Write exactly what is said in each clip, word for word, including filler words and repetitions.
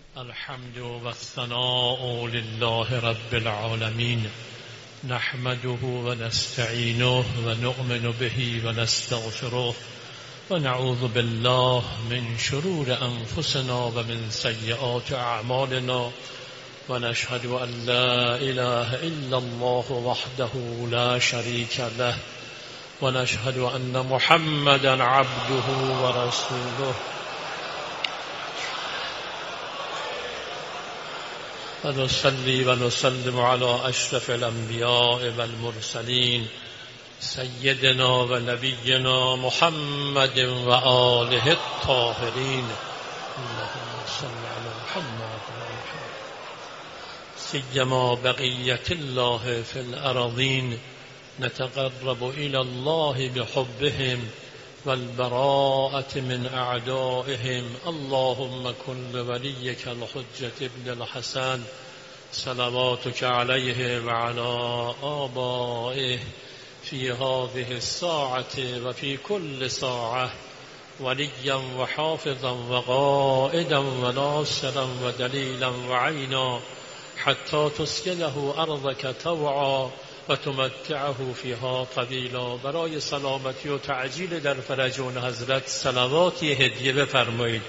الحمد والثناء لله رب العالمين نحمده ونستعينه ونؤمن به ونستغفره ونعوذ بالله من شرور أنفسنا ومن سيئات أعمالنا ونشهد أن لا إله إلا الله وحده لا شريك له ونشهد أن محمدا عبده ورسوله ونصلي ونسلم على أشرف الأنبياء والمرسلين سيدنا ونبينا محمد وآله الطاهرين اللهم صل على محمد وعلى محمد سيما بقية الله في الأراضين نتقرب إلى الله بحبهم والبراءة من أعدائهم اللهم كن لوليك الحجة ابن الحسن صلواتك عليه وعلى آبائه في هذه الساعة وفي كل ساعة وليا وحافظا وقائدا وناصرا ودليلا وعينا حتى تسكنه أرضك طوعا و تمتعه فيها طویلا. برای سلامتی و تعجیل در فرج اون حضرت صلواتی هدیه بفرمایید.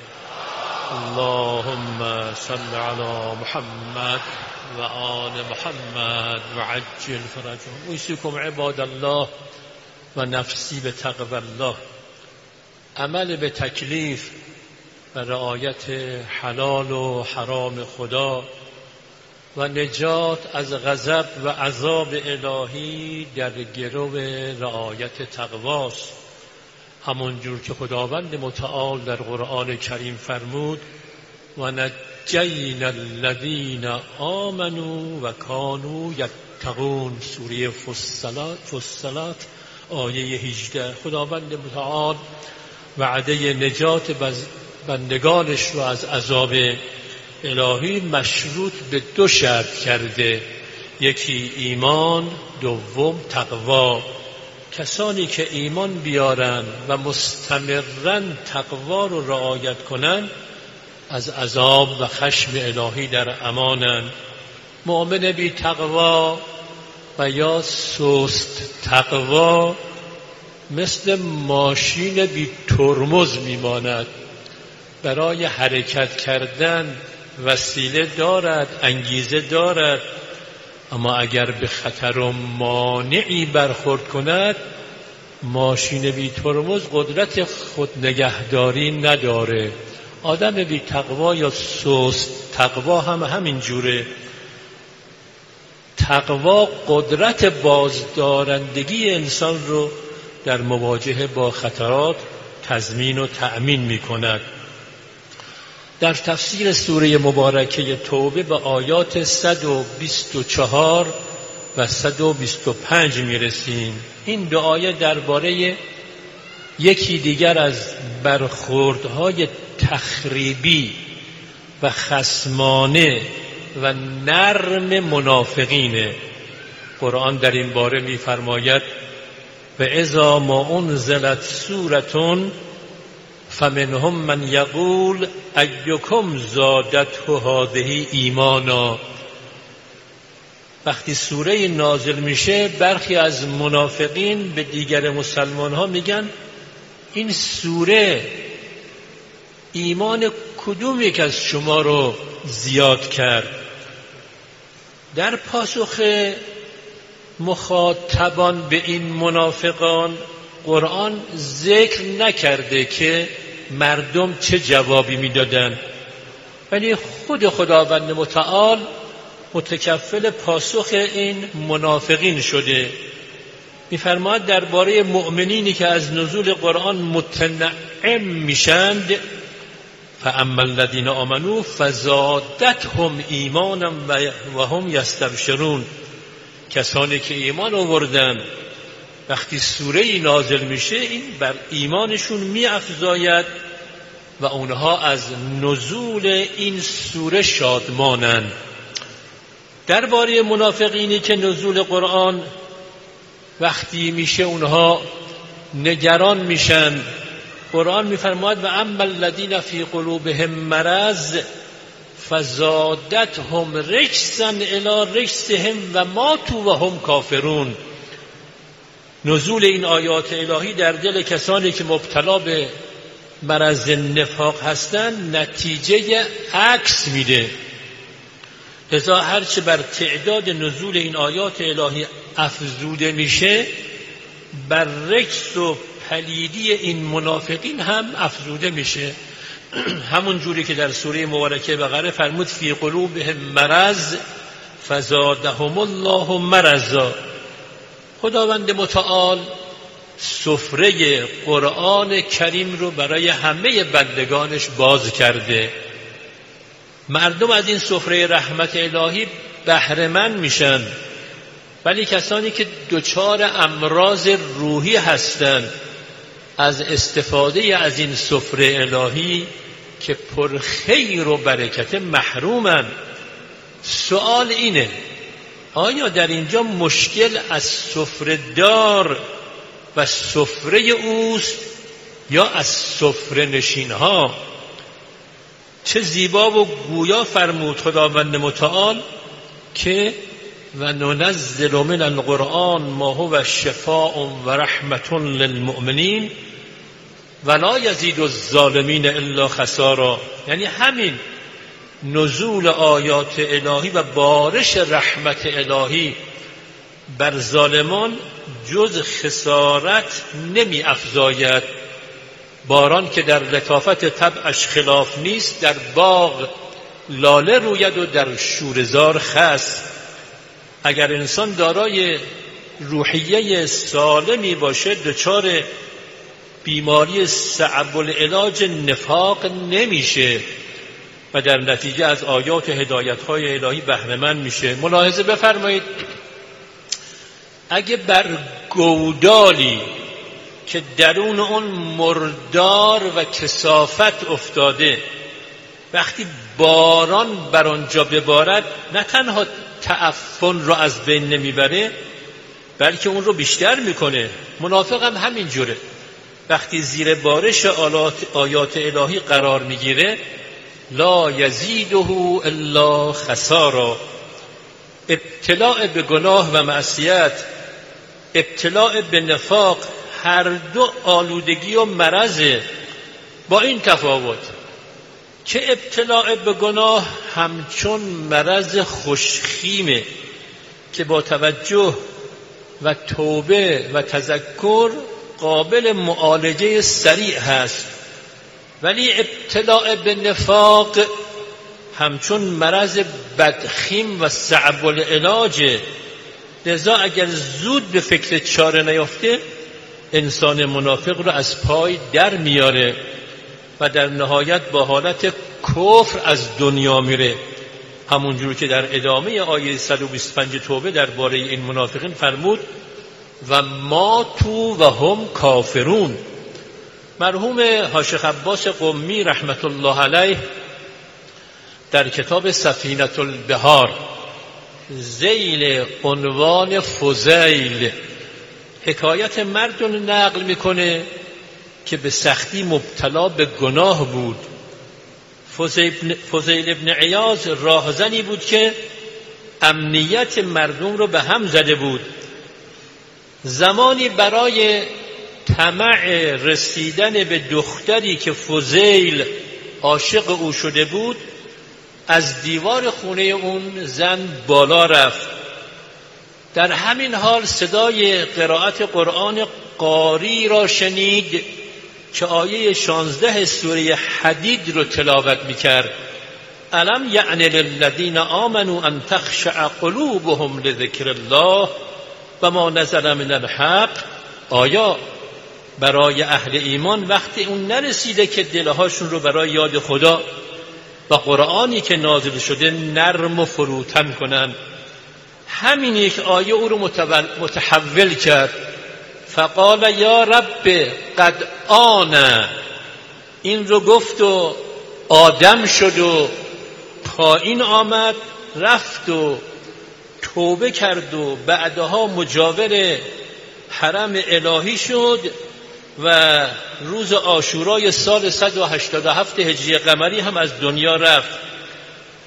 اللهم صل علی محمد و آل محمد و عجل فرجهم. اوصیکم عباد الله و نفسی به تقوی الله. عمل به تکلیف و رعایت حلال و حرام خدا و نجات از غضب و عذاب الهی در گرو رعایت تقواست. همونجور که خداوند متعال در قرآن کریم فرمود و نجینا الذین آمنوا و کانوا یتقون. سوره فصلات فصلات آیه هجده. خداوند متعال وعده نجات بندگانش رو از عذاب الهی مشروط به دو شرط کرده، یکی ایمان، دوم تقوا. کسانی که ایمان بیارن و مستمرا تقوا رو رعایت کنن از عذاب و خشم الهی در امانن. مؤمن بی تقوا و یا سست تقوا مثل ماشین بی ترمز میماند. برای حرکت کردن وسیله دارد، انگیزه دارد، اما اگر به خطر و مانعی برخورد کند ماشین بی ترمز قدرت خود نگهداری نداره. آدم بی تقوا یا سست تقوا هم همین جوره. تقوا قدرت بازدارندگی انسان رو در مواجهه با خطرات تضمین و تأمین می کند. در تفسیر سوره مبارکه توبه به آیات صد و بیست و چهار و صد و بیست و پنج می رسیم. این دو آیه درباره یکی دیگر از برخوردهای تخریبی و خصمانه و نرم منافقینه. قرآن در این باره می فرماید و اذا ما انزلت سورة فمنهم من یقول ایکم زادته هذه ایمانا. وقتی سوره نازل میشه برخی از منافقین به دیگر مسلمان ها میگن این سوره ایمان کدوم یک از شما رو زیاد کرد؟ در پاسخ مخاطبان به این منافقان قرآن ذکر نکرده که مردم چه جوابی میدادن، ولی خود خداوند متعال متکفل پاسخ این منافقین شده. میفرماید درباره مؤمنینی که از نزول قرآن متنعم میشند فاما الذین آمنوا فزادتهم ایمانا و هم یستبشرون. کسانی که ایمان آوردن وقتی سوره نازل میشه این بر ایمانشون میافزاید و اونها از نزول این سوره شادمانند. درباره منافقینی که نزول قرآن وقتی میشه اونها نگران میشن، قرآن میفرماید و اما الذین فی قلوبهم مرض فزادتهم رجسا الی رجسهم و ماتوا و هم کافرون. نزول این آیات الهی در دل کسانی که مبتلا به مرض نفاق هستند نتیجه عکس میده. لذا هرچه بر تعداد نزول این آیات الهی افزوده میشه، بر رجس و پلیدی این منافقین هم افزوده میشه. همون جوری که در سوره مبارکه بقره فرمود فی قلوبهم مرض فزادهم الله مرضا. خداوند متعال سفره قرآن کریم رو برای همه بندگانش باز کرده. مردم از این سفره رحمت الهی بهره مند میشن، ولی کسانی که دچار امراض روحی هستند از استفاده از این سفره الهی که پر خیر و برکت محرومن. سوال اینه آیا در اینجا مشکل از سفره دار و سفره اوست یا از سفره نشین ها؟ چه زیبا و گویا فرمود خداوند متعال که و ننزل من القرآن ما هو شفاء و رحمت للمؤمنین ولا یزید الظالمین الا خسارا. یعنی همین نزول آیات الهی و بارش رحمت الهی بر ظالمان جز خسارت نمی افزاید. باران که در لطافت طبعش خلاف نیست، در باغ لاله روید و در شورزار خس. اگر انسان دارای روحیه سالمی باشه دچار بیماری صعب العلاج نفاق نمیشه و در نتیجه از آیات و هدایت‌های الهی بهره مند میشه. ملاحظه بفرمایید اگه بر گودالی که درون اون مردار و کثافت افتاده وقتی باران بر آنجا ببارد نه تنها تعفن رو از بین نمیبره بلکه اون رو بیشتر میکنه. منافق هم همین جوره، وقتی زیر بارش آیات الهی قرار میگیره لا یزیده الا خسارا. ابتلاء به گناه و معصیت، ابتلاء به نفاق، هر دو آلودگی و مرضه، با این تفاوت که ابتلاء به گناه همچون مرض خوشخیمه که با توجه و توبه و تذکر قابل معالجه سریع هست، ولی ابتلاء به نفاق همچون مرض بدخیم و صعب العلاج. لذا اگر زود به فکر چاره نیافته انسان منافق رو از پای در میاره و در نهایت با حالت کفر از دنیا میره. همونجور که در ادامه آیه صد و بیست و پنج توبه درباره این منافقین فرمود و ما تو و هم کافرون. مرحوم حاج عباس قمی رحمت الله علیه در کتاب سفینة البحار ذیل عنوان فضیل حکایت مردی نقل میکنه که به سختی مبتلا به گناه بود. فضیل ابن عیاض راهزنی بود که امنیت مردم رو به هم زده بود. زمانی برای طمع رسیدن به دختری که فضیل عاشق او شده بود از دیوار خونه اون زن بالا رفت. در همین حال صدای قرائت قرآن قاری را شنید که آیه شانزده سوره حدید رو تلاوت میکرد. الم یعن للذین آمنوا ان تخشع قلوبهم لذکر الله و ما نزل من الحق. آیا برای اهل ایمان وقتی اون نرسیده که دلهاشون رو برای یاد خدا و قرآنی که نازل شده نرم و فروتن کنن؟ همین یک آیه او رو متحول کرد. فقال یا رب قد آن، این رو گفت و آدم شد و پایین آمد، رفت و توبه کرد و بعدها مجاور حرم الهی شد و روز عاشورای سال صد و هشتاد و هفت هجری قمری هم از دنیا رفت.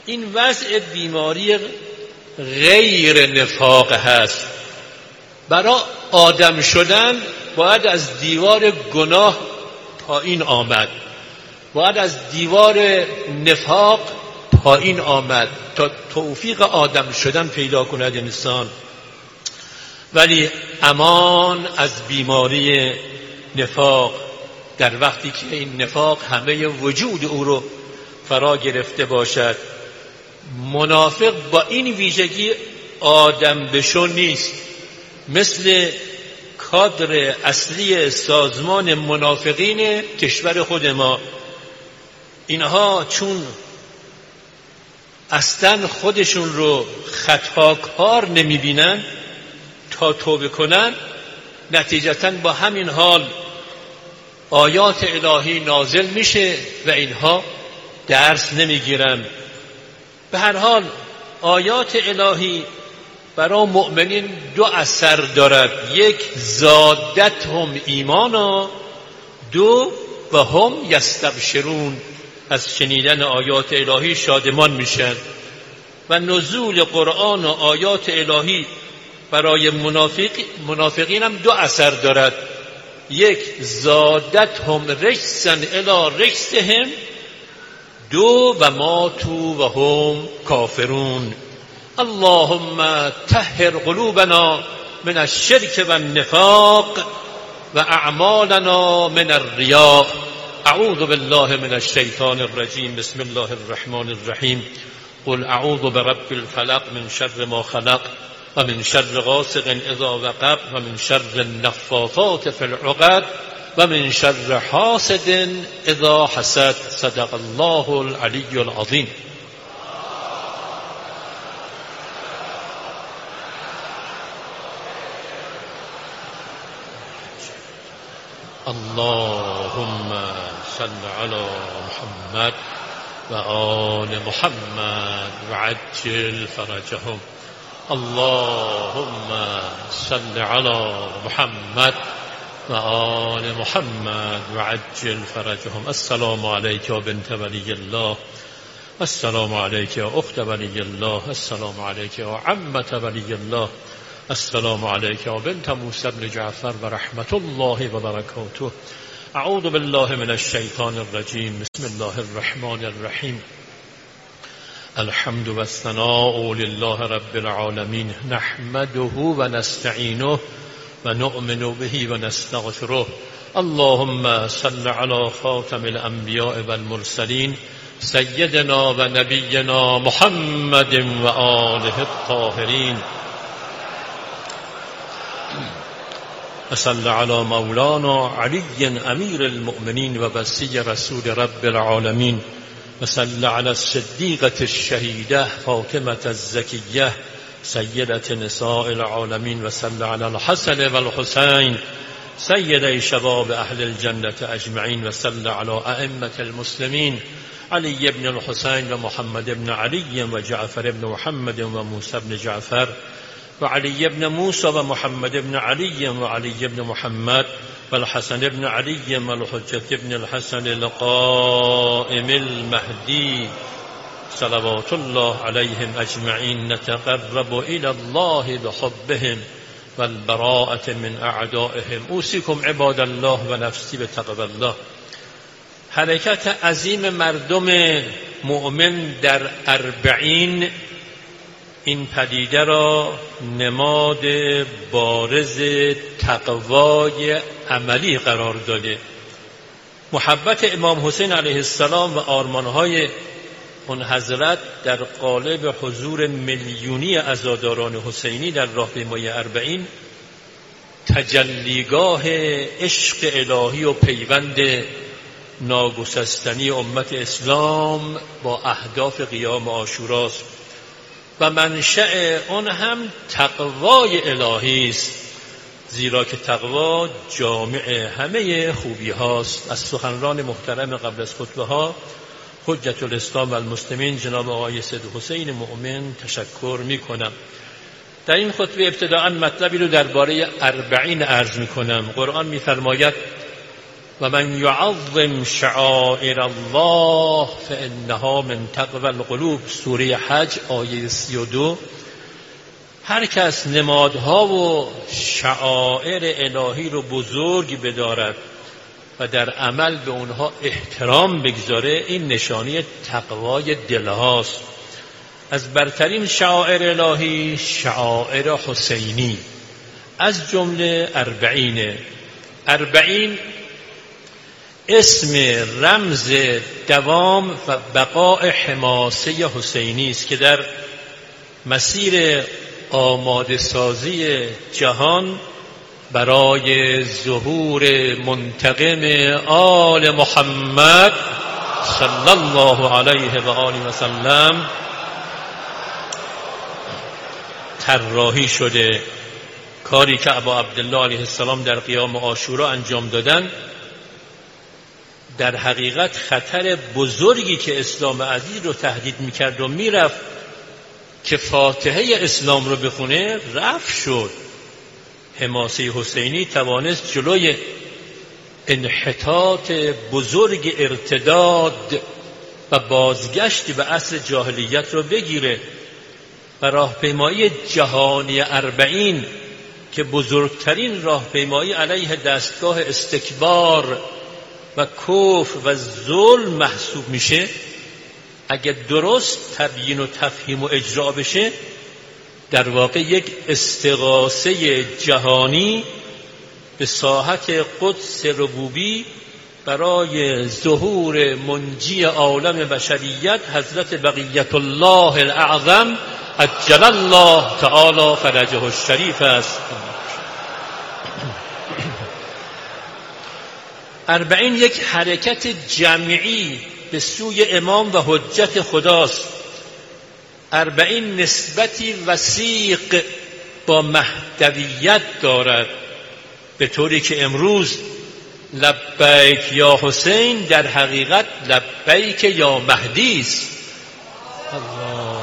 این وضع بیماری غیر نفاق هست. برای آدم شدن باید از دیوار گناه پایین آمد، باید از دیوار نفاق پایین آمد تا توفیق آدم شدن پیدا کند انسان. ولی امان از بیماری نفاق در وقتی که این نفاق همه وجود او رو فرا گرفته باشد. منافق با این ویژگی آدم بشو نیست. مثل کادر اصلی سازمان منافقین کشور خود ما، اینها چون اصلا خودشون رو خطاکار نمی بینن تا توبه کنن، نتیجتاً با همین حال آیات الهی نازل میشه و اینها درس نمیگیرن. به هر حال آیات الهی برای مؤمنین دو اثر دارد: یک، زادتهم ایمانا، دو، و هم یستبشرون، از شنیدن آیات الهی شادمان میشن. و نزول قرآن و آیات الهی برای منافق منافقین هم دو اثر دارد: یک، زادتهم رجسا الی رجسهم، دو، و ماتوا و هم کافرون. اللهم طهر قلوبنا من الشرك والنفاق و اعمالنا من الریاء. اعوذ بالله من الشیطان الرجیم. بسم الله الرحمن الرحیم. قل اعوذ برب الفلق من شر ما خلق و من شر غاسق اذا وقب و من شر النفاثات فی العقد و من شر حاسد اذا حسد. صدق الله العلی العظیم. اللهم صل على محمد و آل محمد و عجل فرجهم. اللهم صل على محمد و آل محمد و عجل فرجهم. السلام علیک یا بنت ولی الله، السلام علیک یا اخت ولی الله، السلام علیک یا عمت ولی الله، السلام علیک یا بنت موسی بن جعفر و رحمت الله و برکاته. اعوذ بالله من الشیطان الرجیم. بسم الله الرحمن الرحیم. الحمد والثناء لله رب العالمین، نحمده و نستعینه و نؤمن به و نستغفره. اللهم صل علی خاتم الانبیاء والمرسلین سیدنا و نبینا محمد و آله الطاهرین. وصل علی مولانا علی امیر المؤمنین و وصی رسول رب العالمین. وصل علی الصدیقة الشهیده فاطمة الزکیه سیدة نساء العالمین. وصل علی الحسن و الحسین سیدی شباب اهل الجنة اجمعین. وصل علی ائمة المسلمین علی بن الحسین و محمد بن علی و جعفر بن محمد و موسی بن جعفر و علی بن موسی و محمد بن علی و علی بن محمد و الحسن بن علی و الحجة بن الحسن القائم المهدی صلوات الله علیهم اجمعین. نتقرب الی الله بحبهم والبراءة من اعدائهم. اوصیکم عباد الله و نفسی بتقوی الله. حرکت عظیم مردم مؤمن در اربعین این پدیده را نماد بارز تقوای عملی قرار داده. محبت امام حسین علیه السلام و آرمانهای اون حضرت در قالب حضور میلیونی عزاداران حسینی در راهپیمایی اربعین تجلیگاه عشق الهی و پیوند ناگسستنی امت اسلام با اهداف قیام عاشوراست و منشأ آن هم تقوای الهی است، زیرا که تقوا جامع همه خوبی هاست. از سخنران محترم قبل از خطبه ها حجت الاسلام و المسلمین جناب آقای سید حسین مؤمن تشکر می کنم. در این خطبه ابتداءً مطلبی رو درباره اربعین عرض می کنم. قرآن می فرماید و من یعظم شعائر الله فانها من تقوی القلوب، سوره حج آیه سی و دو. هر کس نمادها و شعائر الهی رو بزرگ بدارد و در عمل به اونها احترام بگذاره، این نشانی تقوای دل هاست. از برترین شعائر الهی شعائر حسینی، از جمله اربعینه. اربعین اسم رمز دوام و بقاء حماسه حسینی است که در مسیر آماده سازی جهان برای ظهور منتقم آل محمد صلی الله علیه و آله و سلم طراحی شده. کاری که ابا عبدالله علیه السلام در قیام عاشورا انجام دادن در حقیقت خطر بزرگی که اسلام عزیز رو تهدید میکرد و میرفت که فاتحه اسلام رو بخونه رفع شد. حماسه حسینی توانست جلوی انحطاط بزرگ ارتداد و بازگشت به عصر جاهلیت رو بگیره و راهپیمایی جهانی اربعین که بزرگترین راهپیمایی علیه دستگاه استکبار و کفر و ظلم محسوب میشه، اگر درست تبیین و تفهیم و اجرا بشه در واقع یک استغاثه جهانی به ساحت قدس ربوبی برای ظهور منجی عالم بشریت حضرت بقیت الله الاعظم عجل الله تعالی فرجه الشریف است. اربعین یک حرکت جمعی به سوی امام و حجت خداست. اربعین نسبتی وثیق با مهدویت دارد، به طوری که امروز لبیک یا حسین در حقیقت لبیک یا مهدی است. الله.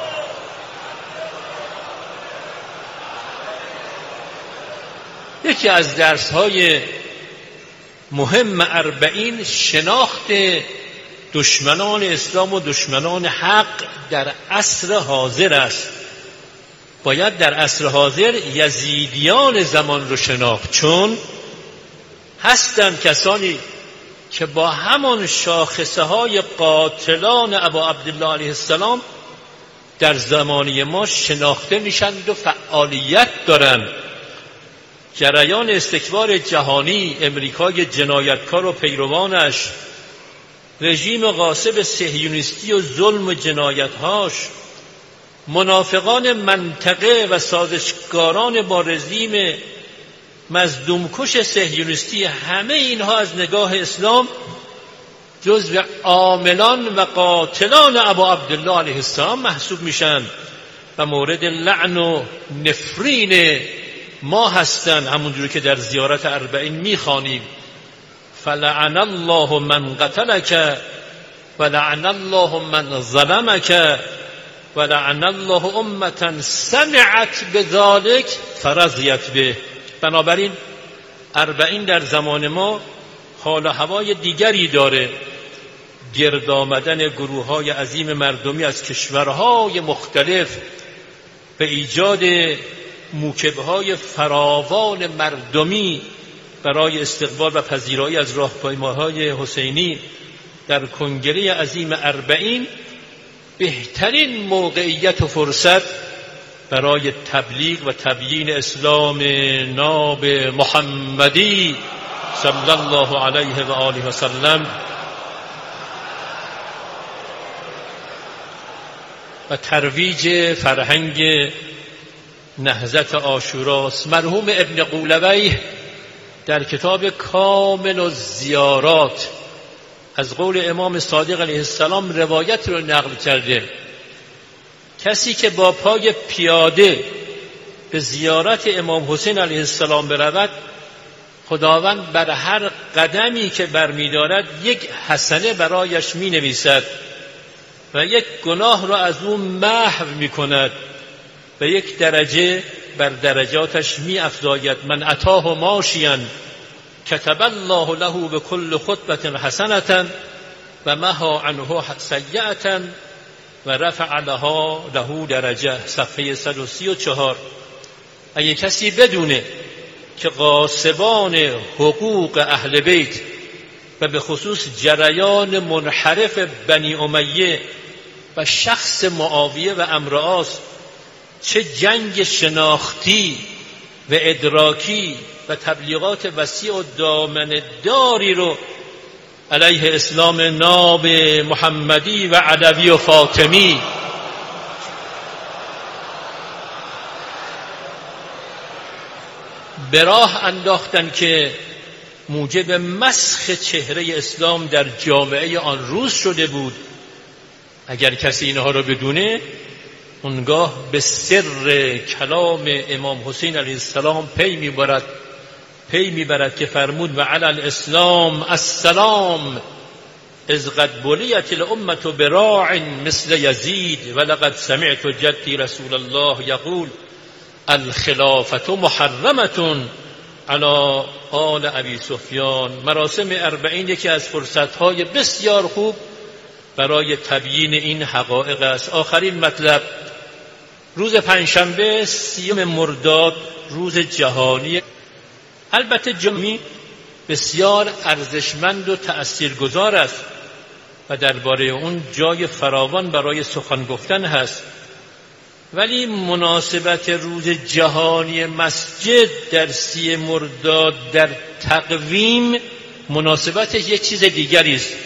یکی از درس‌های مهم اربعین شناخت دشمنان اسلام و دشمنان حق در عصر حاضر است. باید در عصر حاضر یزیدیان زمان رو شناخت، چون هستند کسانی که با همان شاخصه های قاتلان ابا عبدالله علیه السلام در زمانه ما شناخته میشند و فعالیت دارند. جریان استکبار جهانی، امریکای جنایتکار و پیروانش، رژیم غاصب صهیونیستی و ظلم و جنایتهاش، منافقان منطقه و سازشکاران با رژیم مظلومکش صهیونیستی، همه اینها از نگاه اسلام جزو عاملان و قاتلان ابا عبدالله علیه السلام محسوب میشن و مورد لعن و نفرین ما هستند. همونجوری که در زیارت اربعین میخوانیم فلعن الله من قتلک و لعن الله من ظلمک و لعن الله امة سمعت بذلك فرضیت به. بنابراین اربعین در زمان ما حال و هوای دیگری داره. گرد آمدن گروه های عظیم مردمی از کشورهای مختلف به ایجاد موکبهای فراوان مردمی برای استقبال و پذیرایی از راهپیماهای حسینی در کنگره عظیم اربعین بهترین موقعیت و فرصت برای تبلیغ و تبیین اسلام ناب محمدی صلی الله علیه و آله و سلم و ترویج فرهنگ نهضت عاشوراست. مرحوم ابن قولویه در کتاب کامل الزیارات از قول امام صادق علیه السلام روایت رو نقل کرده: کسی که با پای پیاده به زیارت امام حسین علیه السلام برود، خداوند بر هر قدمی که برمی‌دارد یک حسنه برایش می‌نویسد و یک گناه را از او محو می‌کند و یک درجه بر درجاتش می‌افزاید. من اتاه ماشیاً کتب الله له بكل خطبة حسنة و محا عنه سیئة و رفع لها له درجه. صفحه صد و سی و چهار. اگه کسی بدونه که غاصبان حقوق اهل بیت و به خصوص جریان منحرف بنی امیه و شخص معاویه و امرآس چه جنگ شناختی و ادراکی و تبلیغات وسیع و دامنه داری رو علیه اسلام ناب محمدی و علوی و فاطمی به راه انداختن که موجب مسخ چهره اسلام در جامعه آن روز شده بود، اگر کسی اینها را بدونه اونگاه به سر کلام امام حسین علیه السلام پی میبرد پی میبرد که فرمود و علی الاسلام السلام اذ قد بلیت الامة براع مثل یزید و لقد سمعت جدی رسول الله یقول الخلافة محرمة علی آل ابی سفیان. مراسم اربعین یکی از فرصتهای بسیار خوب برای تبیین این حقایق است. آخرین مطلب، روز پنجشنبه سیوم مرداد روز جهانی، البته جمعی بسیار ارزشمند و تأثیرگذار است و درباره اون جای فراوان برای سخن گفتن هست، ولی مناسبت روز جهانی مسجد در سی مرداد در تقویم مناسبتش یک چیز دیگری است.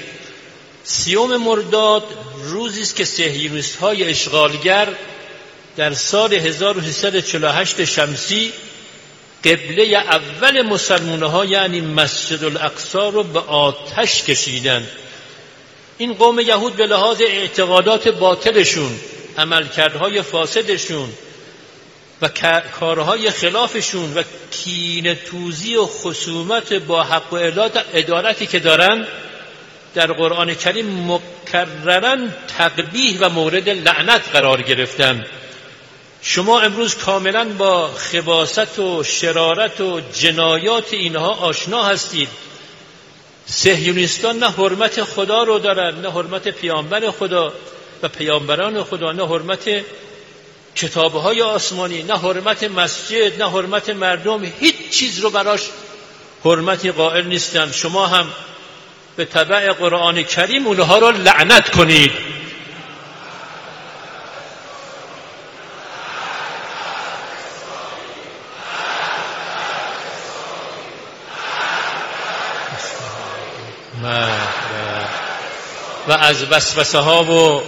سیوم مرداد روزی است که صهیونیست‌های اشغالگر در سال هزار و سیصد و چهل و هشت شمسی قبله اول مسلمان‌ها یعنی مسجد الاقصی رو به آتش کشیدند. این قوم یهود به لحاظ اعتقادات باطلشون، عملکردهای فاسدشون و کارهای خلافشون و کینه‌توزی و خصومت با حق و عدالتی که دارن در قرآن کریم مکرراً تقبیح و مورد لعنت قرار گرفتن. شما امروز کاملاً با خباثت و شرارت و جنایات اینها آشنا هستید. صهیونیستان نه حرمت خدا رو دارن، نه حرمت پیامبر خدا و پیامبران خدا، نه حرمت کتابهای آسمانی، نه حرمت مسجد، نه حرمت مردم، هیچ چیز رو براش حرمتی قائل نیستن. شما هم به تبع قرآن کریم اونها رو لعنت کنید. و از وسوسه ها و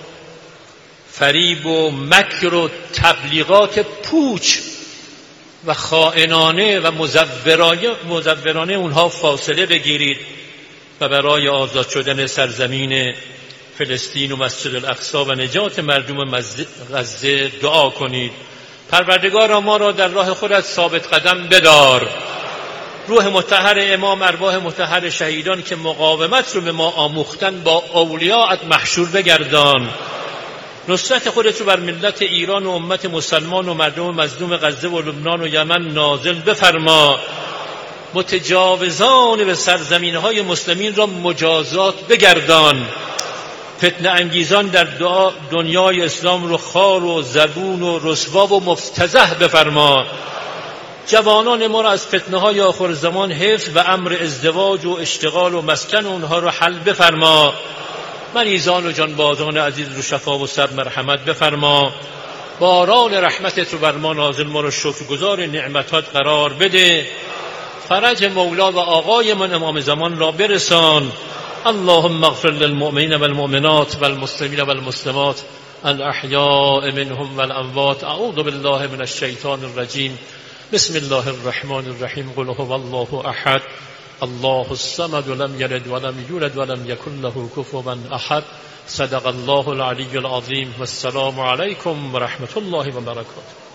فریب و مکر و تبلیغات پوچ و خائنانه و مزورانه اونها فاصله بگیرید و برای آزاد شدن سرزمین فلسطین و مسجد الاقصی و نجات مردم غزه دعا کنید. پروردگارا ما را در راه خودت ثابت قدم بدار. روح مطهر امام، ارواح مطهر شهیدان که مقاومت رو به ما آموختن با اولیاءت محشور بگردان. نصرت خودت رو بر ملت ایران و امت مسلمان و مردم مظلوم غزه و لبنان و یمن نازل بفرما. متجاوزان به سرزمین‌های مسلمین را مجازات بگردان. فتنه انگیزان در دنیای اسلام رو خار و زبون و رسوا و مفتضح بفرما. جوانان ما را از فتنه های آخر زمان حفظ و امر ازدواج و اشتغال و مسکن اونها رو حل بفرما. مریضان و جانبازان عزیز رو شفا و صبر مرحمت بفرما. باران رحمتت رو بر ما نازل، ما رو شکرگزار نعمتات قرار بده. فرج مولا و آقای من امام زمان را برسان. اللهم اغفر للمؤمنین والمؤمنات والمسلمین والمسلمات الاحیاء منهم والاموات. اعوذ بالله من الشیطان الرجیم. بسم الله الرحمن الرحیم. قل هو الله احد الله الصمد لم یلد ولم یولد ولم یکن له کفوا احد. صدق الله العلی العظیم. والسلام علیکم و رحمت الله و برکاته.